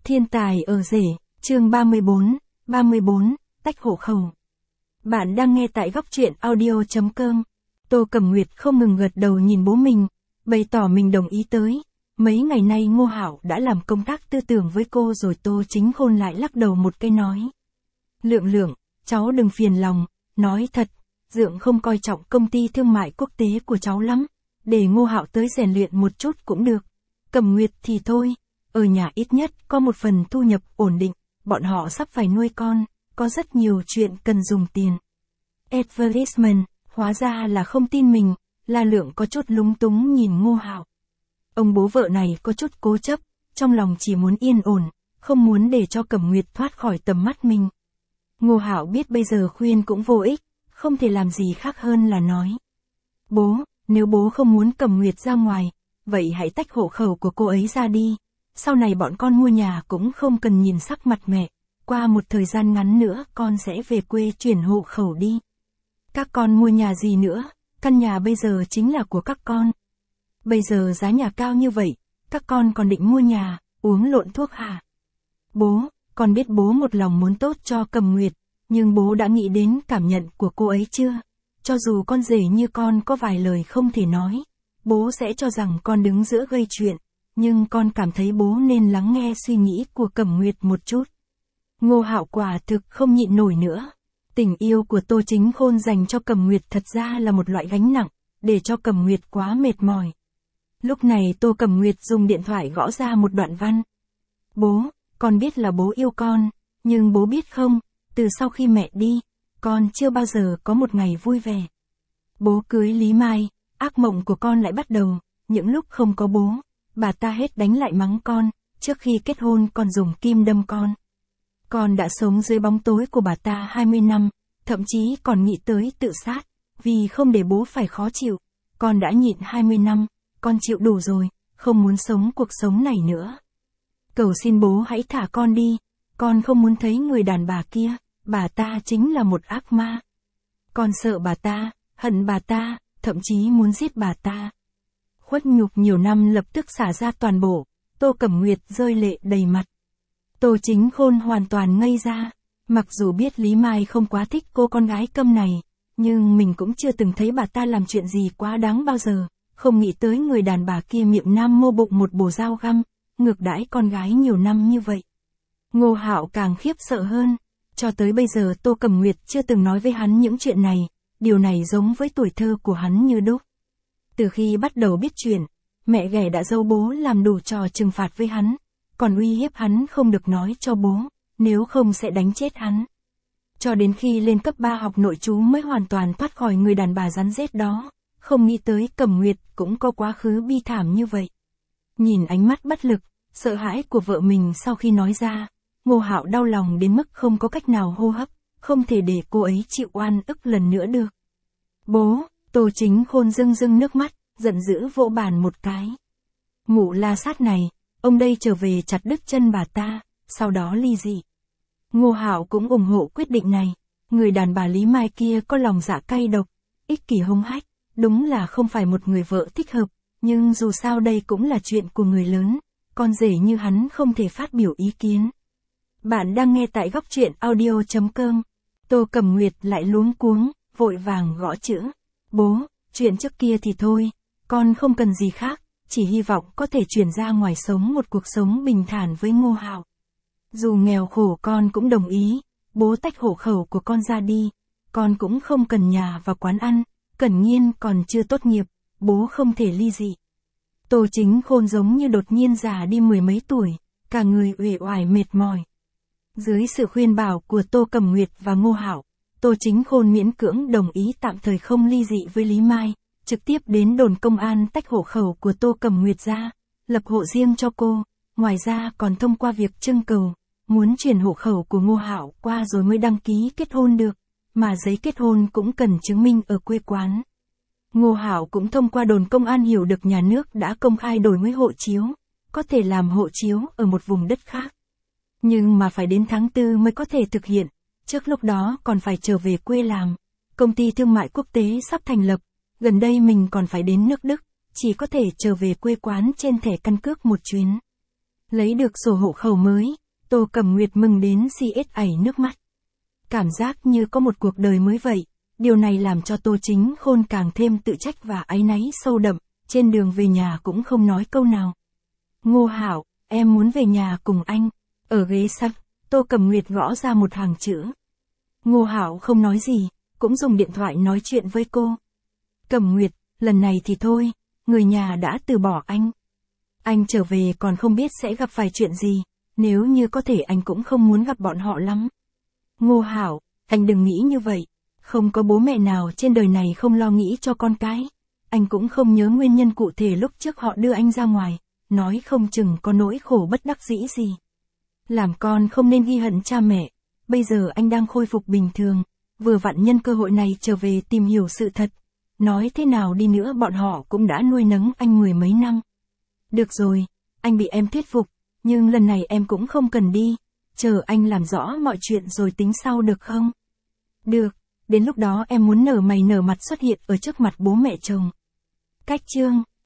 Thiên tài ở rể, chương 34, tách hộ khẩu. Bạn đang nghe tại góc truyện audio.com. Tô Cẩm Nguyệt không ngừng gật đầu nhìn bố mình, bày tỏ mình đồng ý tới. Mấy ngày nay Ngô Hạo đã làm công tác tư tưởng với cô rồi. Tô Chính Khôn lại lắc đầu một cái nói. Lượng, cháu đừng phiền lòng, nói thật, Dượng không coi trọng công ty thương mại quốc tế của cháu lắm, để Ngô Hạo tới rèn luyện một chút cũng được. Cẩm Nguyệt thì thôi, ở nhà ít nhất có một phần thu nhập ổn định, bọn họ sắp phải nuôi con, có rất nhiều chuyện cần dùng tiền. Advertisement, hóa ra là không tin mình, La Lượng có chút lúng túng nhìn Ngô Hạo. Ông bố vợ này có chút cố chấp, trong lòng chỉ muốn yên ổn, không muốn để cho Cẩm Nguyệt thoát khỏi tầm mắt mình. Ngô Hạo biết bây giờ khuyên cũng vô ích, không thể làm gì khác hơn là nói. Bố, nếu bố không muốn Cẩm Nguyệt ra ngoài, vậy hãy tách hộ khẩu của cô ấy ra đi. Sau này bọn con mua nhà cũng không cần nhìn sắc mặt mẹ, qua một thời gian ngắn nữa con sẽ về quê chuyển hộ khẩu đi. Các con mua nhà gì nữa, căn nhà bây giờ chính là của các con. Bây giờ giá nhà cao như vậy, các con còn định mua nhà, uống lộn thuốc hả? Bố, con biết bố một lòng muốn tốt cho Cẩm Nguyệt, nhưng bố đã nghĩ đến cảm nhận của cô ấy chưa? Cho dù con rể như con có vài lời không thể nói, bố sẽ cho rằng con đứng giữa gây chuyện, nhưng con cảm thấy bố nên lắng nghe suy nghĩ của Cẩm Nguyệt một chút. Ngô Hạo quả thực không nhịn nổi nữa. Tình yêu của Tô Chính Khôn dành cho Cẩm Nguyệt thật ra là một loại gánh nặng, để cho Cẩm Nguyệt quá mệt mỏi. Lúc này Tô Cẩm Nguyệt dùng điện thoại gõ ra một đoạn văn. Bố, con biết là bố yêu con, nhưng bố biết không, từ sau khi mẹ đi, con chưa bao giờ có một ngày vui vẻ. Bố cưới Lý Mai, ác mộng của con lại bắt đầu, những lúc không có bố, bà ta hết đánh lại mắng con, trước khi kết hôn còn dùng kim đâm con. Con đã sống dưới bóng tối của bà ta 20 năm, thậm chí còn nghĩ tới tự sát, vì không để bố phải khó chịu. Con đã nhịn 20 năm, con chịu đủ rồi, không muốn sống cuộc sống này nữa. Cầu xin bố hãy thả con đi, con không muốn thấy người đàn bà kia, bà ta chính là một ác ma. Con sợ bà ta, hận bà ta, thậm chí muốn giết bà ta. Khuất nhục nhiều năm lập tức xả ra toàn bộ, Tô Cẩm Nguyệt rơi lệ đầy mặt. Tô Chính Khôn hoàn toàn ngây ra, mặc dù biết Lý Mai không quá thích cô con gái câm này, nhưng mình cũng chưa từng thấy bà ta làm chuyện gì quá đáng bao giờ, không nghĩ tới người đàn bà kia miệng nam mô bụng một bồ dao găm, ngược đãi con gái nhiều năm như vậy. Ngô Hạo càng khiếp sợ hơn, cho tới bây giờ Tô Cẩm Nguyệt chưa từng nói với hắn những chuyện này, điều này giống với tuổi thơ của hắn như đúc. Từ khi bắt đầu biết chuyện, mẹ ghẻ đã dâu bố làm đủ trò trừng phạt với hắn, còn uy hiếp hắn không được nói cho bố, nếu không sẽ đánh chết hắn. Cho đến khi lên cấp 3 học nội trú mới hoàn toàn thoát khỏi người đàn bà rắn rết đó, không nghĩ tới Cẩm Nguyệt cũng có quá khứ bi thảm như vậy. Nhìn ánh mắt bất lực, sợ hãi của vợ mình sau khi nói ra, Ngô Hạo đau lòng đến mức không có cách nào hô hấp, không thể để cô ấy chịu oan ức lần nữa được. Bố, Tô Chính Khôn rưng nước mắt, giận dữ vỗ bàn một cái. Mụ la sát này, ông đây trở về chặt đứt chân bà ta, sau đó ly dị. Ngô Hạo cũng ủng hộ quyết định này, người đàn bà Lý Mai kia có lòng dạ cay độc, ích kỷ hung hách, đúng là không phải một người vợ thích hợp, nhưng dù sao đây cũng là chuyện của người lớn, con rể như hắn không thể phát biểu ý kiến. Bạn đang nghe tại góc truyện audio.com. Tô Cẩm Nguyệt lại luống cuống, vội vàng gõ chữ. Bố, chuyện trước kia thì thôi, con không cần gì khác, chỉ hy vọng có thể chuyển ra ngoài sống một cuộc sống bình thản với Ngô Hạo. Dù nghèo khổ con cũng đồng ý, bố tách hộ khẩu của con ra đi, con cũng không cần nhà và quán ăn, Cẩn Nhiên còn chưa tốt nghiệp, bố không thể ly dị. Tô Chính Khôn giống như đột nhiên già đi mười mấy tuổi, cả người uể oải mệt mỏi. Dưới sự khuyên bảo của Tô Cẩm Nguyệt và Ngô Hạo, Tô Chính Khôn miễn cưỡng đồng ý tạm thời không ly dị với Lý Mai, trực tiếp đến đồn công an tách hộ khẩu của Tô Cẩm Nguyệt ra, lập hộ riêng cho cô, ngoài ra còn thông qua việc trưng cầu, muốn chuyển hộ khẩu của Ngô Hạo qua rồi mới đăng ký kết hôn được, mà giấy kết hôn cũng cần chứng minh ở quê quán. Ngô Hạo cũng thông qua đồn công an hiểu được nhà nước đã công khai đổi mới hộ chiếu, có thể làm hộ chiếu ở một vùng đất khác. Nhưng mà phải đến tháng 4 mới có thể thực hiện, trước lúc đó còn phải trở về quê làm. Công ty thương mại quốc tế sắp thành lập, gần đây mình còn phải đến nước Đức, chỉ có thể trở về quê quán trên thẻ căn cước một chuyến. Lấy được sổ hộ khẩu mới, Tô Cẩm Nguyệt mừng đến xiết ảy nước mắt. Cảm giác như có một cuộc đời mới vậy, điều này làm cho Tô Chính Khôn càng thêm tự trách và áy náy sâu đậm, trên đường về nhà cũng không nói câu nào. Ngô Hạo, em muốn về nhà cùng anh. Ở ghế sau, Tô Cẩm Nguyệt gõ ra một hàng chữ. Ngô Hạo không nói gì, cũng dùng điện thoại nói chuyện với cô. Cẩm Nguyệt, lần này thì thôi, người nhà đã từ bỏ anh. Anh trở về còn không biết sẽ gặp phải chuyện gì, nếu như có thể anh cũng không muốn gặp bọn họ lắm. Ngô Hạo, anh đừng nghĩ như vậy, không có bố mẹ nào trên đời này không lo nghĩ cho con cái. Anh cũng không nhớ nguyên nhân cụ thể lúc trước họ đưa anh ra ngoài, nói không chừng có nỗi khổ bất đắc dĩ gì. Làm con không nên ghi hận cha mẹ, bây giờ anh đang khôi phục bình thường, vừa vặn nhân cơ hội này trở về tìm hiểu sự thật. Nói thế nào đi nữa bọn họ cũng đã nuôi nấng anh 10 mấy năm. Được rồi, anh bị em thuyết phục, nhưng lần này em cũng không cần đi, chờ anh làm rõ mọi chuyện rồi tính sau được không? Được, đến lúc đó em muốn nở mày nở mặt xuất hiện ở trước mặt bố mẹ chồng. Cách chương